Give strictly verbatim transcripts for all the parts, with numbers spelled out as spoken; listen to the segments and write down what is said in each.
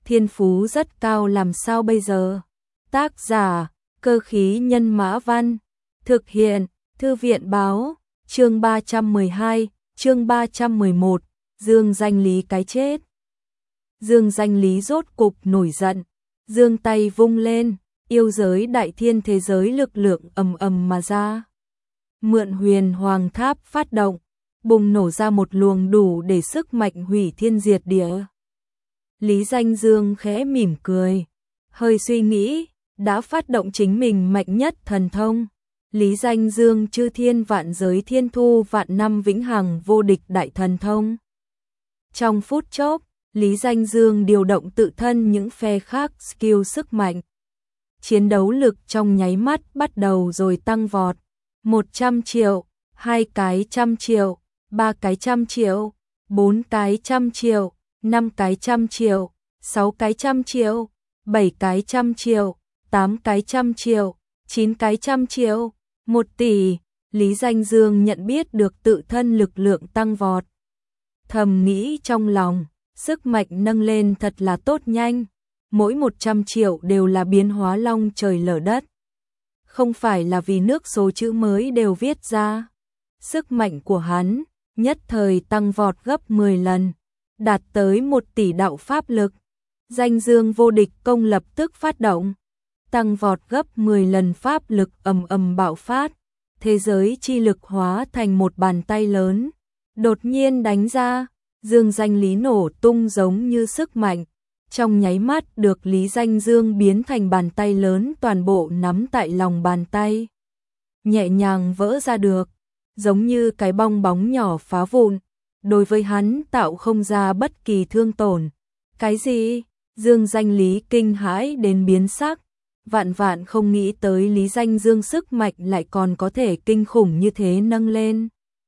thiên phú rất cao làm sao bây giờ? Tác giả, Cơ khí nhân mã văn, thực hiện, Thư viện báo, chương ba trăm mười hai, chương ba trăm mười một, Dương Danh Lý cái chết. Dương Danh Lý rốt cục nổi giận, giương tay vung lên, yêu giới đại thiên thế giới lực lượng ầm ầm mà ra. Mượn huyền hoàng tháp phát động, bùng nổ ra một luồng đủ để sức mạnh hủy thiên diệt địa. Lý Danh Dương khẽ mỉm cười, hơi suy nghĩ, đã phát động chính mình mạnh nhất thần thông. Lý Danh Dương chư thiên vạn giới thiên thu vạn năm vĩnh hằng vô địch đại thần thông. Trong phút chốc, Lý Danh Dương điều động tự thân những phe khác skill sức mạnh. Chiến đấu lực trong nháy mắt bắt đầu rồi tăng vọt. một trăm triệu, hai cái trăm triệu, ba cái trăm triệu, bốn cái trăm triệu, năm cái trăm triệu, sáu cái trăm triệu, bảy cái trăm triệu, tám cái trăm triệu, chín cái trăm triệu, một tỷ. Lý Danh Dương nhận biết được tự thân lực lượng tăng vọt. Thầm nghĩ trong lòng, sức mạnh nâng lên thật là tốt nhanh, mỗi một trăm triệu đều là biến hóa long trời lở đất. Không phải là vì nước số chữ mới đều viết ra. Sức mạnh của hắn, nhất thời tăng vọt gấp mười lần, đạt tới một tỷ đạo pháp lực. Danh Dương vô địch công lập tức phát động, tăng vọt gấp mười lần pháp lực ầm ầm bạo phát, thế giới chi lực hóa thành một bàn tay lớn, đột nhiên đánh ra. Dương Danh Lý nổ tung giống như sức mạnh, trong nháy mắt được Lý Danh Dương biến thành bàn tay lớn toàn bộ nắm tại lòng bàn tay. Nhẹ nhàng vỡ ra được, giống như cái bong bóng nhỏ phá vụn, đối với hắn tạo không ra bất kỳ thương tổn. Cái gì? Dương Danh Lý kinh hãi đến biến sắc, vạn vạn không nghĩ tới Lý Danh Dương sức mạnh lại còn có thể kinh khủng như thế nâng lên.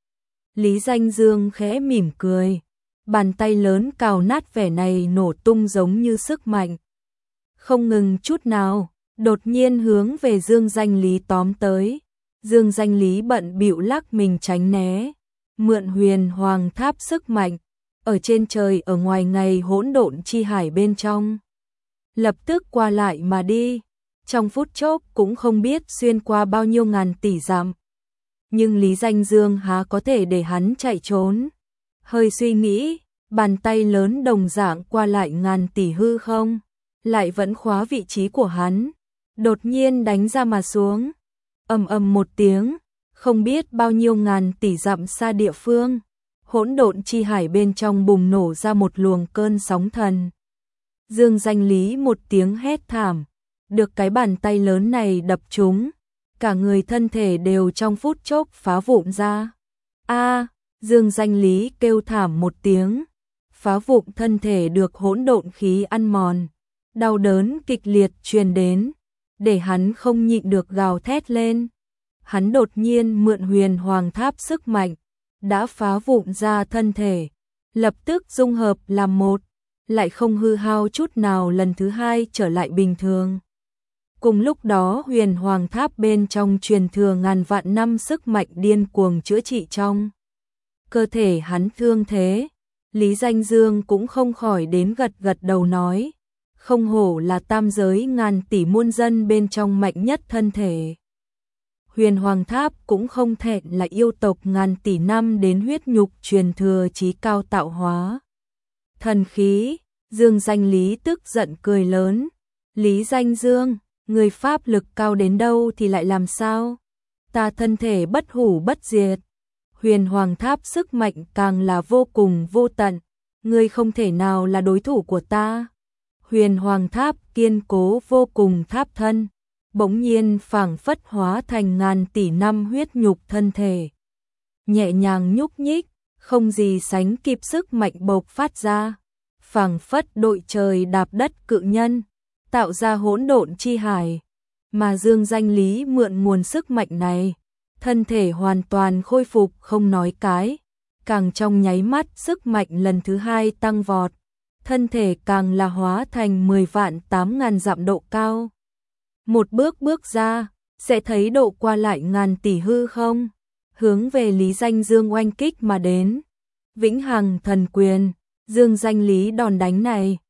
Lý Danh Dương khẽ mỉm cười. Bàn tay lớn cào nát vẻ này nổ tung giống như sức mạnh. Không ngừng chút nào, đột nhiên hướng về Dương Danh Lý tóm tới. Dương Danh Lý bận bịu lắc mình tránh né, mượn huyền hoàng tháp sức mạnh, ở trên trời ở ngoài ngày hỗn độn chi hải bên trong. Lập tức qua lại mà đi, trong phút chốc cũng không biết xuyên qua bao nhiêu ngàn tỷ dặm. Nhưng Lý Danh Dương há có thể để hắn chạy trốn. Hơi suy nghĩ, bàn tay lớn đồng dạng qua lại ngàn tỷ hư không, lại vẫn khóa vị trí của hắn, đột nhiên đánh ra mà xuống. Ầm ầm một tiếng, không biết bao nhiêu ngàn tỷ dặm xa địa phương, hỗn độn chi hải bên trong bùng nổ ra một luồng cơn sóng thần. Dương Danh Lý một tiếng hét thảm, được cái bàn tay lớn này đập trúng, cả người thân thể đều trong phút chốc phá vụn ra. A! Dương Danh Lý kêu thảm một tiếng, phá vụn thân thể được hỗn độn khí ăn mòn, đau đớn kịch liệt truyền đến, để hắn không nhịn được gào thét lên. Hắn đột nhiên mượn huyền hoàng tháp sức mạnh, đã phá vụn ra thân thể, lập tức dung hợp làm một, lại không hư hao chút nào, lần thứ hai trở lại bình thường. Cùng lúc đó huyền hoàng tháp bên trong truyền thừa ngàn vạn năm sức mạnh điên cuồng chữa trị trong cơ thể hắn thương thế. Lý Danh Dương cũng không khỏi đến gật gật đầu nói, không hổ là tam giới ngàn tỷ muôn dân bên trong mạnh nhất thân thể. Huyền Hoàng Tháp cũng không thẹn là yêu tộc ngàn tỷ năm đến huyết nhục truyền thừa chí cao tạo hóa. Thần khí, Dương Danh Lý tức giận cười lớn, Lý Danh Dương, người pháp lực cao đến đâu thì lại làm sao? Ta thân thể bất hủ bất diệt. Huyền Hoàng Tháp sức mạnh càng là vô cùng vô tận, ngươi không thể nào là đối thủ của ta. Huyền Hoàng Tháp kiên cố vô cùng tháp thân, bỗng nhiên phảng phất hóa thành ngàn tỷ năm huyết nhục thân thể. Nhẹ nhàng nhúc nhích, không gì sánh kịp sức mạnh bộc phát ra, phảng phất đội trời đạp đất cự nhân, tạo ra hỗn độn chi hải. Mà Dương Danh Lý mượn nguồn sức mạnh này, thân thể hoàn toàn khôi phục không nói cái, càng trong nháy mắt sức mạnh lần thứ hai tăng vọt, thân thể càng là hóa thành mười vạn tám ngàn dặm độ cao. Một bước bước ra, sẽ thấy độ qua lại ngàn tỷ hư không, hướng về Lý Danh Dương oanh kích mà đến. Vĩnh Hằng Thần Quyền, Dương Danh Lý đòn đánh này,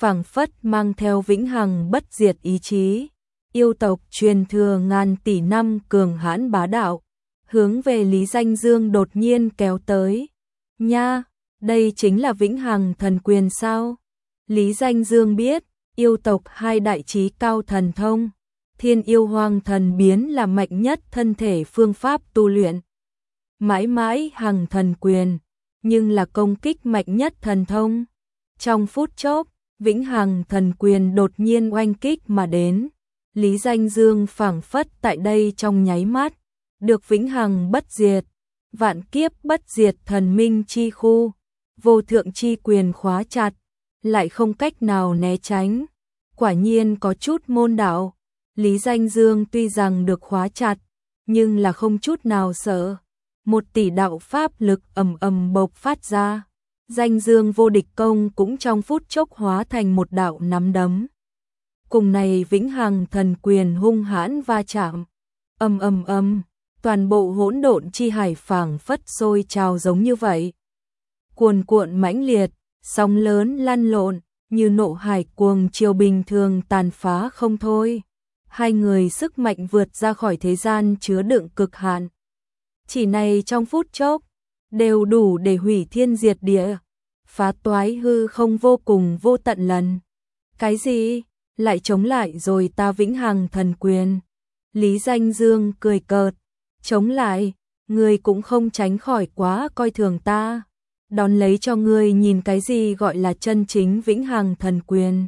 phảng phất mang theo vĩnh hằng bất diệt ý chí, yêu tộc truyền thừa ngàn tỷ năm cường hãn bá đạo, hướng về Lý Danh Dương đột nhiên kéo tới. Nha, đây chính là vĩnh hằng thần quyền sao? Lý Danh Dương biết, yêu tộc hai đại chí cao thần thông, thiên yêu hoang thần biến là mạnh nhất thân thể phương pháp tu luyện. Mãi mãi hằng thần quyền, nhưng là công kích mạnh nhất thần thông. Trong phút chốc, vĩnh hằng thần quyền đột nhiên oanh kích mà đến. Lý Danh Dương phảng phất tại đây trong nháy mắt, được vĩnh hằng bất diệt, vạn kiếp bất diệt thần minh chi khu, vô thượng chi quyền khóa chặt, lại không cách nào né tránh. Quả nhiên có chút môn đạo. Lý Danh Dương tuy rằng được khóa chặt, nhưng là không chút nào sợ. Một tỷ đạo pháp lực ầm ầm bộc phát ra. Danh Dương vô địch công cũng trong phút chốc hóa thành một đạo nắm đấm. Cùng này vĩnh hằng thần quyền hung hãn va chạm. Ầm ầm ầm, toàn bộ hỗn độn chi hải phảng phất sôi trào giống như vậy. Cuồn cuộn mãnh liệt, sóng lớn lăn lộn, như nộ hải cuồng chiều bình thường tàn phá không thôi. Hai người sức mạnh vượt ra khỏi thế gian chứa đựng cực hạn. Chỉ này trong phút chốc, đều đủ để hủy thiên diệt địa, phá toái hư không vô cùng vô tận lần. Cái gì? Lại chống lại rồi ta vĩnh hằng thần quyền. Lý Danh Dương cười cợt. Chống lại, ngươi cũng không tránh khỏi quá coi thường ta. Đón lấy cho ngươi nhìn cái gì gọi là chân chính vĩnh hằng thần quyền.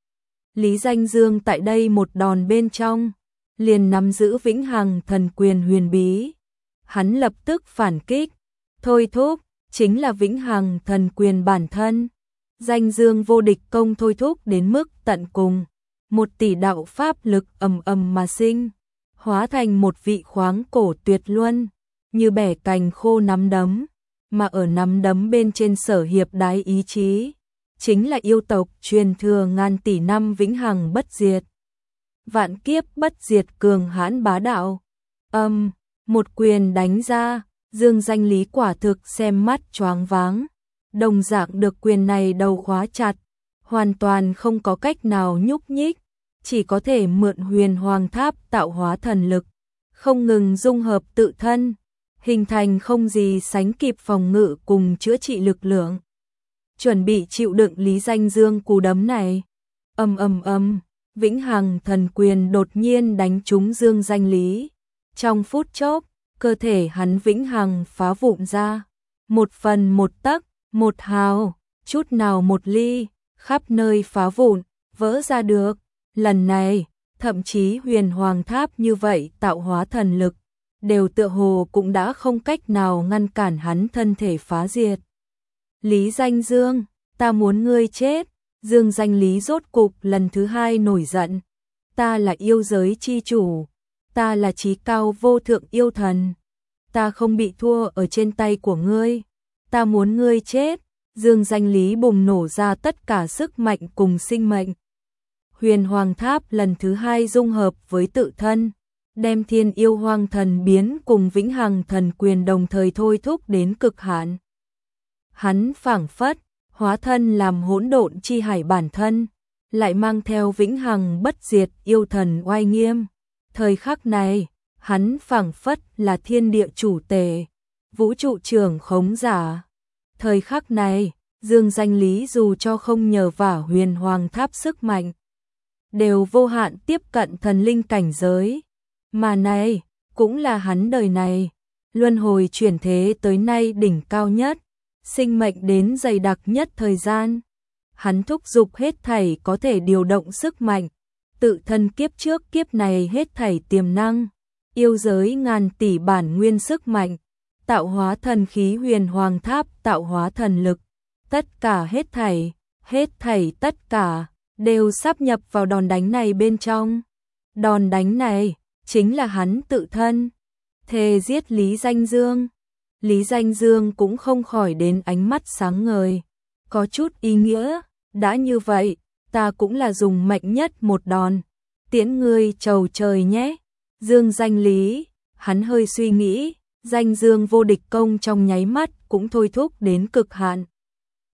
Lý Danh Dương tại đây một đòn bên trong, liền nắm giữ vĩnh hằng thần quyền huyền bí. Hắn lập tức phản kích, thôi thúc, chính là vĩnh hằng thần quyền bản thân. Danh Dương vô địch công thôi thúc đến mức tận cùng, một tỷ đạo pháp lực ầm ầm mà sinh, hóa thành một vị khoáng cổ tuyệt luân, như bẻ cành khô nắm đấm, mà ở nắm đấm bên trên sở hiệp đái ý chí, chính là yêu tộc truyền thừa ngàn tỷ năm vĩnh hằng bất diệt. Vạn kiếp bất diệt cường hãn bá đạo. Âm, một quyền đánh ra, Dương Danh Lý quả thực xem mắt choáng váng. Đồng dạng được quyền này đầu khóa chặt, hoàn toàn không có cách nào nhúc nhích, chỉ có thể mượn huyền hoàng tháp tạo hóa thần lực, không ngừng dung hợp tự thân, hình thành không gì sánh kịp phòng ngự cùng chữa trị lực lượng. Chuẩn bị chịu đựng Lý Danh Dương cú đấm này. Ầm ầm ầm, vĩnh hằng thần quyền đột nhiên đánh trúng Dương Danh Lý. Trong phút chốc, cơ thể hắn vĩnh hằng phá vụn ra, một phần một tấc, một hào, chút nào một ly, khắp nơi phá vụn, vỡ ra được. Lần này, thậm chí huyền hoàng tháp như vậy tạo hóa thần lực, đều tựa hồ cũng đã không cách nào ngăn cản hắn thân thể phá diệt. Lý Danh Dương, ta muốn ngươi chết. Dương Danh Lý rốt cục lần thứ hai nổi giận. Ta là yêu giới chi chủ, ta là chí cao vô thượng yêu thần, ta không bị thua ở trên tay của ngươi, ta muốn ngươi chết. Dương Danh Lý bùng nổ ra tất cả sức mạnh cùng sinh mệnh. Huyền Hoàng Tháp lần thứ hai dung hợp với tự thân, đem thiên yêu hoang thần biến cùng vĩnh hằng thần quyền đồng thời thôi thúc đến cực hạn. Hắn phảng phất, hóa thân làm hỗn độn chi hải bản thân, lại mang theo vĩnh hằng bất diệt yêu thần oai nghiêm. Thời khắc này, hắn phảng phất là thiên địa chủ tể, vũ trụ trưởng khống giả. Thời khắc này, Dương Danh Lý dù cho không nhờ vả huyền hoàng tháp sức mạnh, đều vô hạn tiếp cận thần linh cảnh giới. Mà này, cũng là hắn đời này, luân hồi chuyển thế tới nay đỉnh cao nhất, sinh mệnh đến dày đặc nhất thời gian. Hắn thúc giục hết thảy có thể điều động sức mạnh, tự thân kiếp trước kiếp này hết thảy tiềm năng, yêu giới ngàn tỷ bản nguyên sức mạnh, tạo hóa thần khí huyền hoàng tháp tạo hóa thần lực, tất cả hết thảy, hết thảy tất cả, đều sáp nhập vào đòn đánh này bên trong. Đòn đánh này, chính là hắn tự thân, thề giết Lý Danh Dương. Lý Danh Dương cũng không khỏi đến ánh mắt sáng ngời, có chút ý nghĩa, đã như vậy, ta cũng là dùng mạnh nhất một đòn, tiễn ngươi chầu trời nhé. Dương Danh Lý, hắn hơi suy nghĩ, Danh Dương vô địch công trong nháy mắt cũng thôi thúc đến cực hạn.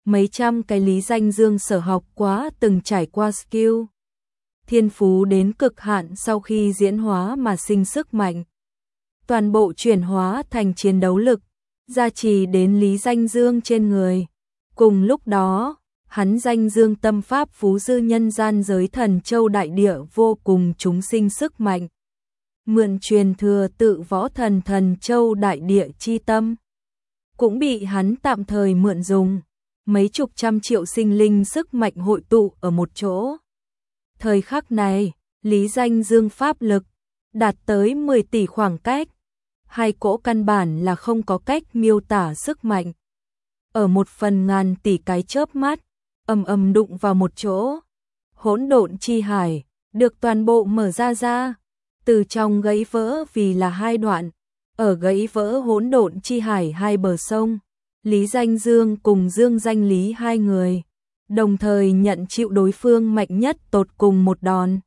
mấy trăm cái Lý Danh Dương sở học quá từng trải qua skill. Thiên phú đến cực hạn sau khi diễn hóa mà sinh sức mạnh. Toàn bộ chuyển hóa thành chiến đấu lực, gia trì đến Lý Danh Dương trên người. Cùng lúc đó, hắn danh dương tâm pháp phú dư nhân gian giới Thần Châu đại địa vô cùng chúng sinh sức mạnh. Mượn truyền thừa tự võ thần Thần Châu đại địa chi tâm, cũng bị hắn tạm thời mượn dùng. Mấy chục trăm triệu sinh linh sức mạnh hội tụ ở một chỗ. Thời khắc này, Lý Danh Dương pháp lực đạt tới mười tỷ khoảng cách. Hai cỗ căn bản là không có cách miêu tả sức mạnh. Ở một phần ngàn tỷ cái chớp mắt, ầm ầm đụng vào một chỗ. Hỗn độn chi hải được toàn bộ mở ra ra, từ trong gãy vỡ vì là hai đoạn. Ở gãy vỡ hỗn độn chi hải hai bờ sông, Lý Danh Dương cùng Dương Danh Lý hai người đồng thời nhận chịu đối phương mạnh nhất tột cùng một đòn.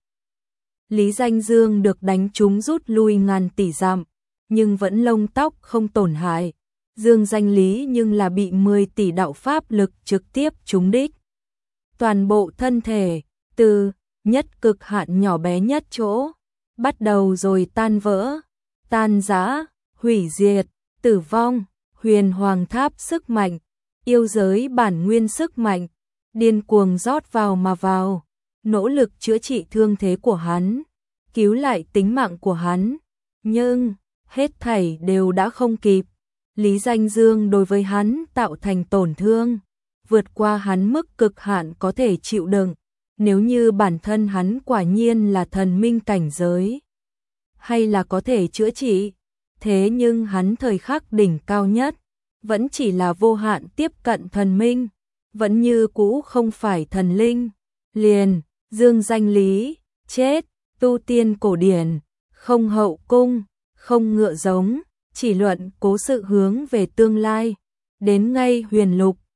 Lý Danh Dương được đánh trúng rút lui ngàn tỷ dặm, nhưng vẫn lông tóc không tổn hại. Dương Danh Lý nhưng là bị mười tỷ đạo pháp lực trực tiếp trúng đích. Toàn bộ thân thể, từ nhất cực hạn nhỏ bé nhất chỗ, bắt đầu rồi tan vỡ, tan rã, hủy diệt, tử vong. Huyền Hoàng Tháp sức mạnh, yêu giới bản nguyên sức mạnh, điên cuồng rót vào mà vào, nỗ lực chữa trị thương thế của hắn, cứu lại tính mạng của hắn. Nhưng, hết thảy đều đã không kịp. Lý Danh Dương đối với hắn tạo thành tổn thương, vượt qua hắn mức cực hạn có thể chịu đựng. Nếu như bản thân hắn quả nhiên là thần minh cảnh giới, hay là có thể chữa trị. Thế nhưng hắn thời khắc đỉnh cao nhất, vẫn chỉ là vô hạn tiếp cận thần minh, vẫn như cũ không phải thần linh. Liền, Dương Danh Lý, chết, tu tiên cổ điển, không hậu cung, không ngựa giống, chỉ luận cố sự hướng về tương lai. Đến ngay huyền lục,